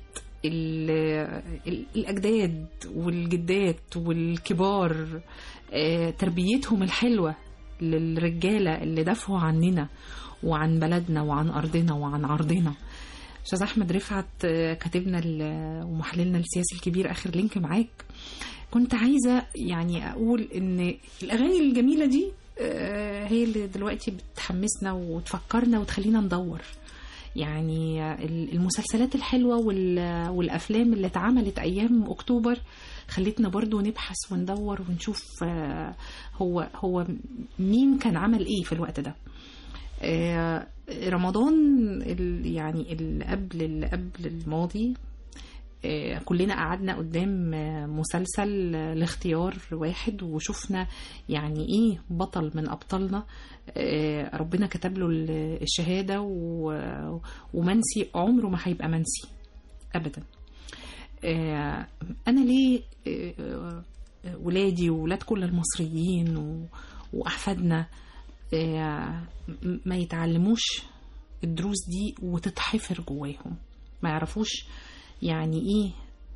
الأجداد والجدات والكبار، تربيتهم الحلوة للرجالة اللي دافعوا عننا وعن بلدنا وعن أرضنا وعن عرضنا. أستاذ أحمد رفعت كاتبنا ومحللنا السياسي الكبير، آخر لينك معاك. كنت عايزة يعني أقول إن الأغاني الجميلة دي هي اللي دلوقتي بتحمسنا وتفكرنا وتخلينا ندور. يعني المسلسلات الحلوة والأفلام اللي اتعملت أيام أكتوبر خلتنا برضو نبحث وندور ونشوف هو مين كان عمل إيه في الوقت ده. رمضان يعني اللي قبل الماضي كلنا قعدنا قدام مسلسل لاختيار واحد، وشفنا يعني ايه بطل من ابطالنا ربنا كتب له الشهادة ومنسي عمره ما هيبقى منسي ابدا. انا ليه ولادي وولاد كل المصريين واحفادنا ما يتعلموش الدروس دي وتتحفر جواهم، ما يعرفوش يعني ايه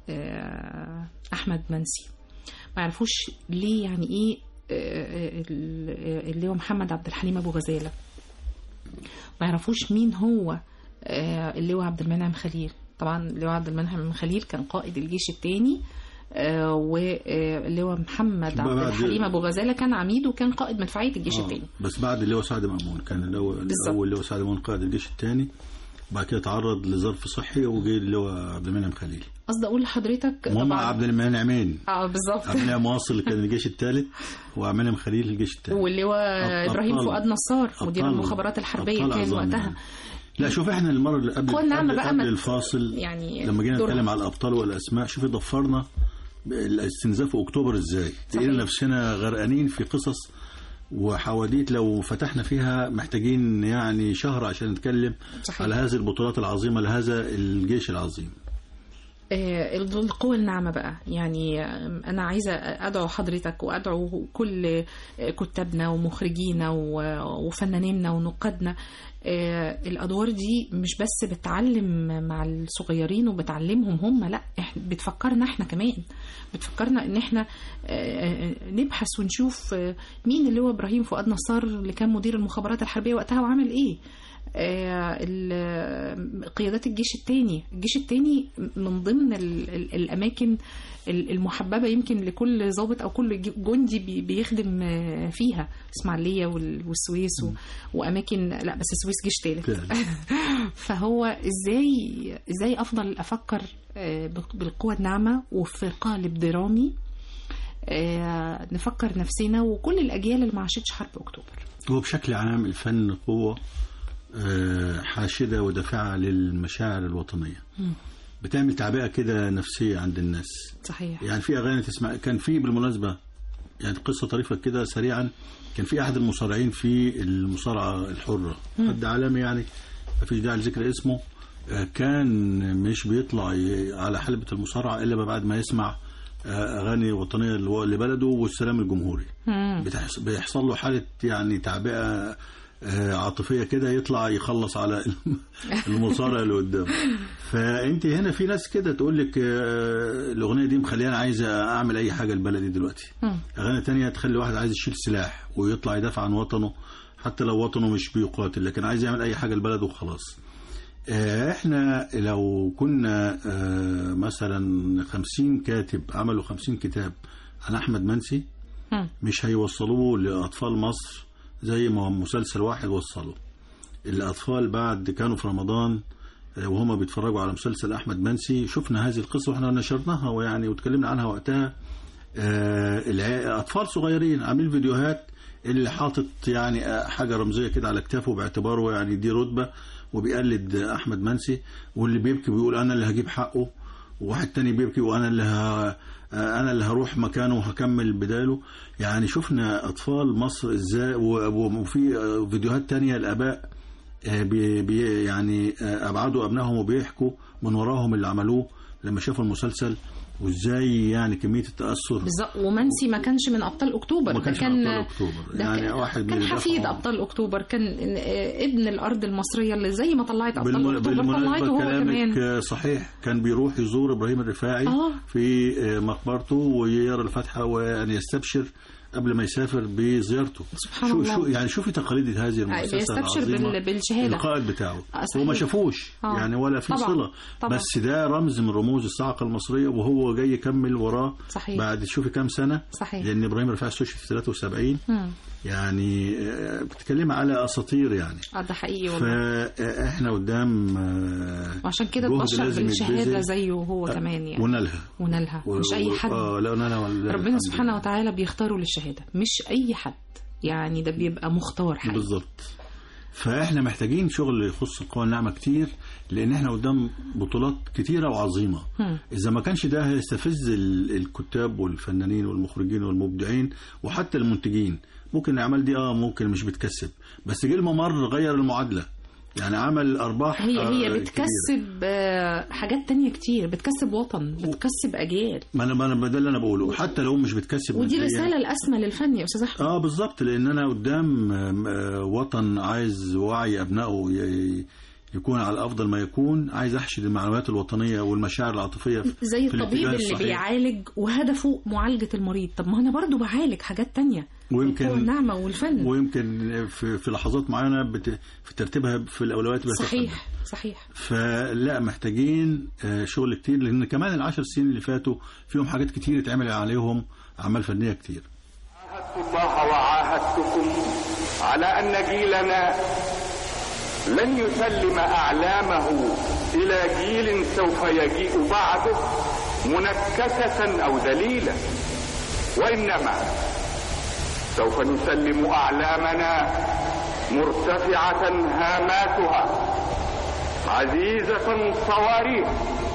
احمد منسي، ما يعرفوش ليه يعني ايه اللي هو محمد عبد الحليم ابو غزالة، ما يعرفوش مين هو اللي هو عبد المنعم خليل. طبعا اللي هو عبد المنعم خليل كان قائد الجيش الثاني، واللي هو محمد عبد الحليم ابو غزالة كان عميد وكان قائد مدفعية الجيش الثاني. بس بعد اللي هو سعد مأمون كان الاول اللي هو سعد مأمون قائد الجيش الثاني، بعد كده تعرض لظرف صحي وجي اللي هو عبد المنعم خليل. قصدي اقول لحضرتك طبعا عبد المنعمين بالظبط، عبد المنعم واصل كان الجيش الثالث وعبد المنعم خليل الجيش الثاني، واللي هو ابراهيم فؤاد نصار مدير المخابرات الحربيه كان وقتها. لا شوف احنا المره اللي قبل الفاصل يعني لما جينا نتكلم على الابطال والاسماء، شوفي ضفرنا الاستنزاف اكتوبر ازاي، لقينا نفسنا غرقانين في قصص وحواديت لو فتحنا فيها محتاجين يعني شهر عشان نتكلم على هذه البطولات العظيمة لهذا الجيش العظيم. القوة الناعمة بقى، يعني أنا عايزة أدعو حضرتك وأدعو كل كتابنا ومخرجينا وفنانينا ونقادنا. الأدوار دي مش بس بتعلم مع الصغيرين وبتعلمهم هم، لا بتفكرنا احنا كمان، بتفكرنا ان احنا نبحث ونشوف مين اللي هو ابراهيم فؤاد نصار اللي كان مدير المخابرات الحربية وقتها وعمل ايه. قيادات الجيش الثاني من ضمن الأماكن المحببة يمكن لكل ضابط أو كل جندي بيخدم فيها، إسماعيلية والسويس وأماكن، لا بس السويس جيش ثالث. فهو إزاي أفضل أفكر بالقوة الناعمة وفي قالب درامي نفكر نفسنا وكل الأجيال اللي ما عاشتش حرب أكتوبر. هو بشكل عام الفن قوة حاشدة ودافعة للمشاعر الوطنية، بتعمل تعبئة كده نفسية عند الناس. صحيح. يعني في أغاني تسمع، كان في بالمناسبة يعني قصة طريفة كده سريعا، كان في أحد المصارعين في المصارعة الحرة، حد عالمي يعني ما فيش داعي لذكر اسمه، كان مش بيطلع على حلبة المصارعة إلا بعد ما يسمع أغاني وطنية لبلده والسلام الجمهوري. بيحصل له حالة يعني تعبئة عاطفية كده، يطلع يخلص على المصارع اللي قدامه. فأنت هنا في ناس كده تقول لك الأغنية دي مخليني عايزة أعمل أي حاجة لبلدي دلوقتي. أغاني تانية تخلي واحد عايز يشيل سلاح ويطلع يدافع عن وطنه حتى لو وطنه مش بيقاتل، لكن عايز يعمل أي حاجة لبلده وخلاص. احنا لو كنا مثلا 50 كاتب عملوا 50 كتاب عن أحمد منسي مش هيوصلوه لأطفال مصر زي ما مسلسل واحد وصله. الأطفال بعد كانوا في رمضان وهم بيتفرجوا على مسلسل أحمد منسي، شفنا هذه القصة وإحنا نشرناها ويعني وتكلمنا عنها وقتها. أطفال صغيرين عاملين فيديوهات، اللي حاطط يعني حاجة رمزية كده على كتافه باعتباره يعني دي رتبة وبيقلد أحمد منسي، واللي بيبكي بيقول أنا اللي هجيب حقه، وواحد تاني بيبكي وأنا اللي هروح مكانه وهكمل بداله. يعني شفنا أطفال مصر إزاي، وفي فيديوهات تانية الآباء يعني أبعدوا أبنائهم وبيحكوا من وراهم اللي عملوه لما شافوا المسلسل، وازاي يعني كميه التاثر بالظبط. ومنسي ما كانش من ابطال اكتوبر، ما كانش من ابطال اكتوبر، يعني واحد كان حفيد ابطال اكتوبر، كان ابن الارض المصريه اللي زي ما طلعت ابطال اكتوبر طلعته هو كمان. صحيح، كان بيروح يزور ابراهيم الرفاعي في مقبرته ويرى الفاتحه وان يستبشر قبل ما يسافر بزيارته. سبحان الله. يعني شوفي تقاليد هذه المؤسسه العظيمه بالشهاده القائد بتاعه هو ما شافوش يعني ولا في صله، بس ده رمز من رموز الصاعقه المصريه، وهو جاي يكمل وراه. صحيح. بعد شوفي كام سنه. صحيح. لان ابراهيم الرفاعي استشهد في 73. يعني بتتكلم على اساطير يعني. ده حقيقي والله. فاحنا قدام وعشان كده اتبشر بالشهاده زيه هو كمان يعني. ونالها مش اي حد. لا نالها ربنا سبحانه وتعالى بيختاره للشهاده، مش اي حد يعني، ده بيبقى مختار حقيقي. بالظبط. فاحنا محتاجين شغل يخص القوى الناعمه كتير، لان احنا قدام بطولات كتيره وعظيمه. اذا ما كانش ده هيستفز الكتاب والفنانين والمخرجين والمبدعين وحتى المنتجين. ممكن الاعمال دي ممكن مش بتكسب، بس جه الممر غير المعادله، يعني عمل ارباح. هي بتكسب حاجات تانية كتير، بتكسب وطن، بتكسب اجيال. ما انا ده اللي انا بقوله، حتى لو مش بتكسب. ودي رساله الاسمى للفن يا استاذ احمد. بالظبط، لان انا قدام وطن عايز وعي ابنائه يكون على أفضل ما يكون، عايز أحشد المعلومات الوطنية والمشاعر العاطفية زي الطبيب اللي بيعالج وهدفه معالجة المريض. طب ما أنا برضو بعالج حاجات تانية، ويمكن النعمة والفن، ويمكن في لحظات معينة في ترتيبها في الأولويات. صحيح. فلا محتاجين شغل كتير، لأن كمان ال10 سنين اللي فاتوا فيهم حاجات كتير اتعمل عليهم أعمال فنية كتير. عاهدت الله وعاهدتكم على أن جيلنا لن يسلم أعلامه إلى جيل سوف يجيء بعده منكسة أو ذليلا، وإنما سوف نسلم أعلامنا مرتفعة هاماتها عزيزة صواريخ،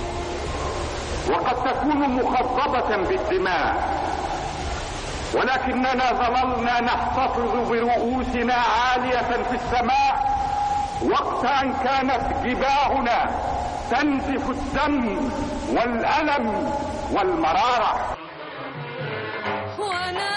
وقد تكون مخضبة بالدماء، ولكننا ظللنا نحتفظ برؤوسنا عالية في السماء وقت أن كانت جباهنا تنزف الدم والألم والمرارة. وأنا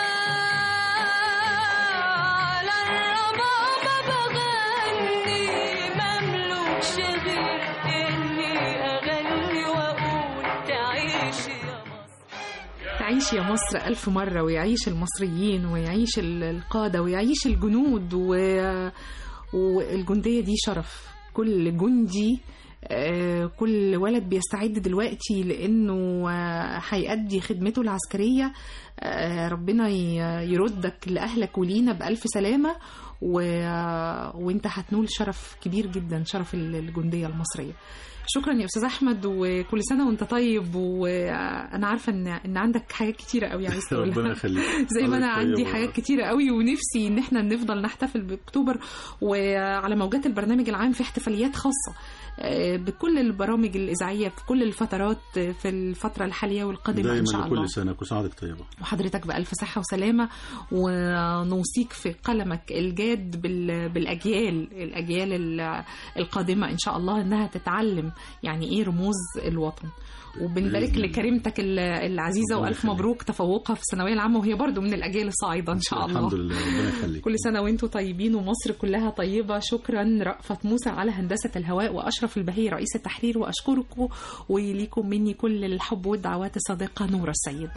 على الربابة بغني مملوكش غير إني أغني وأقول تعيش يا مصر، تعيش يا مصر ألف مرة، ويعيش المصريين ويعيش القادة ويعيش الجنود والجندية دي شرف. كل جندي، كل ولد بيستعد دلوقتي لأنه هيأدي خدمته العسكرية، ربنا يردك لأهلك ولينا بألف سلامة، وانت هتنول شرف كبير جدا، شرف الجندية المصرية. شكرا يا استاذ احمد، وكل سنه وانت طيب. وانا عارفه ان عندك حاجات كتيره قوي عايز تقولها. ربنا يخليك. زي ما انا عندي حاجات كتيره قوي، ونفسي ان احنا نفضل نحتفل باكتوبر، وعلى موجات البرنامج العام في احتفاليات خاصه بكل البرامج الاذاعيه في كل الفترات في الفتره الحاليه والقادمه ان شاء الله. كل سنه كل سنه وحضرتك طيبه، وحضرتك بالف صحه وسلامه، ونوصيك في قلمك الجاد بالاجيال القادمه ان شاء الله، انها تتعلم يعني ايه رموز الوطن. وبنبارك لكريمتك العزيزه، والف مبروك تفوقها في الثانويه العامه، وهي برضو من الاجيال الصاعده ان شاء الله. الحمد لله، ربنا يخليك. كل سنه وانتم طيبين ومصر كلها طيبه. شكرا رأفت موسى على هندسه الهواء، واشرف البهي رئيس التحرير، واشكركم وليكم مني كل الحب والدعوات الصادقه. نورة السيد.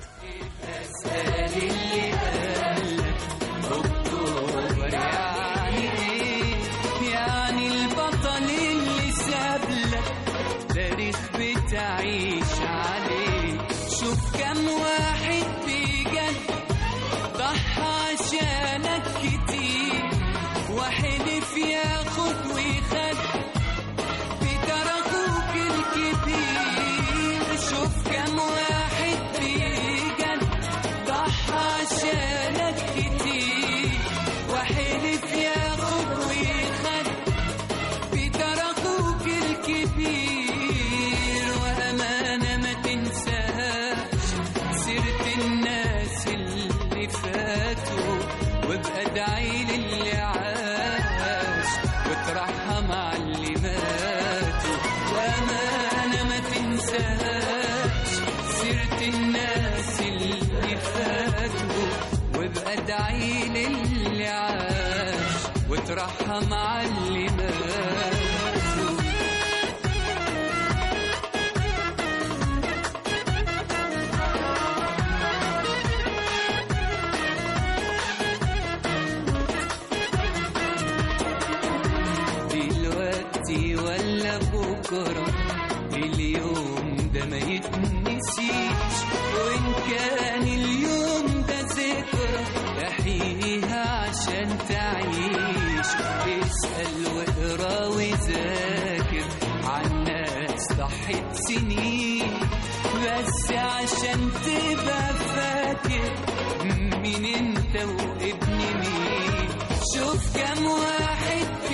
تعيش عليه، شوف كم واحد بجد ضحى عشانك كتير، وحلف ياخد ويخد بدار اخوك الكبير. شوف كم واحد بجد ضحى عشانك كتير، وحلف ياخد ويخد بدار اخوك الكبير. ادعي للي عاش وترحم وادعي للي عاش وترحم على اللي مات. دلوقتي ولا بكرة اليوم ده ما يتنسيش، وإن كان اليوم ده ذكرى احييها عشان تعيش. اسأل واقرا وذاكر عن ناس ضحت سنين بس عشان تبقى فاكر مين انت وابن مين. شوف كم واحد